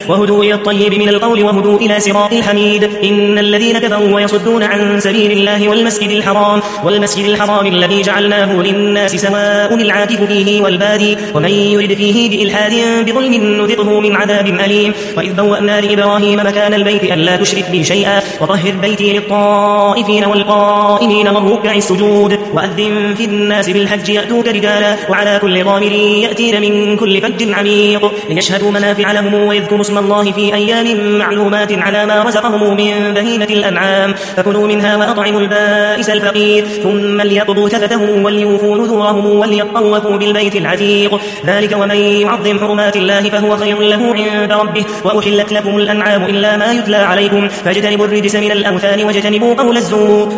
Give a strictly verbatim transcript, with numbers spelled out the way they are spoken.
وهدوا إلى الطيب من القول وهدوا إلى صراط الحميد. إن الذين كفروا ويصدون عن سبيل الله والمسجد الحرام والمسجد الحرام الذي جعلناه للناس سواء العاكف فيه والبادي ومن يرد فيه بإلحاد بظلم نذقه من عذاب أليم. وإذ بوأنا لإبراهيم مكان البيت ألا تشرك بي شيئا وطهر بيتي للطائفين والقائمين والركع السجود. وأذن في الناس بالحج يأتوك رجالا وعلى كل ضامر يأتين من كل فج عميق ليشهدوا منافع لهم ويذكروا اسم الله في أيام معلومات على ما رزقهم من بهيمة الأنعام فكلوا منها وأطعموا البائس الفقير ثم ليقضوا تفتهم وليوفوا نذورهم وليطوفوا بالبيت العتيق. ذلك ومن يعظم حرمات الله فهو خير له عند ربه. وأحلت لكم الأنعام إلا ما يتلى عليكم فاجتنبوا الرجس من الأوثان واجتنبوا قول الزور.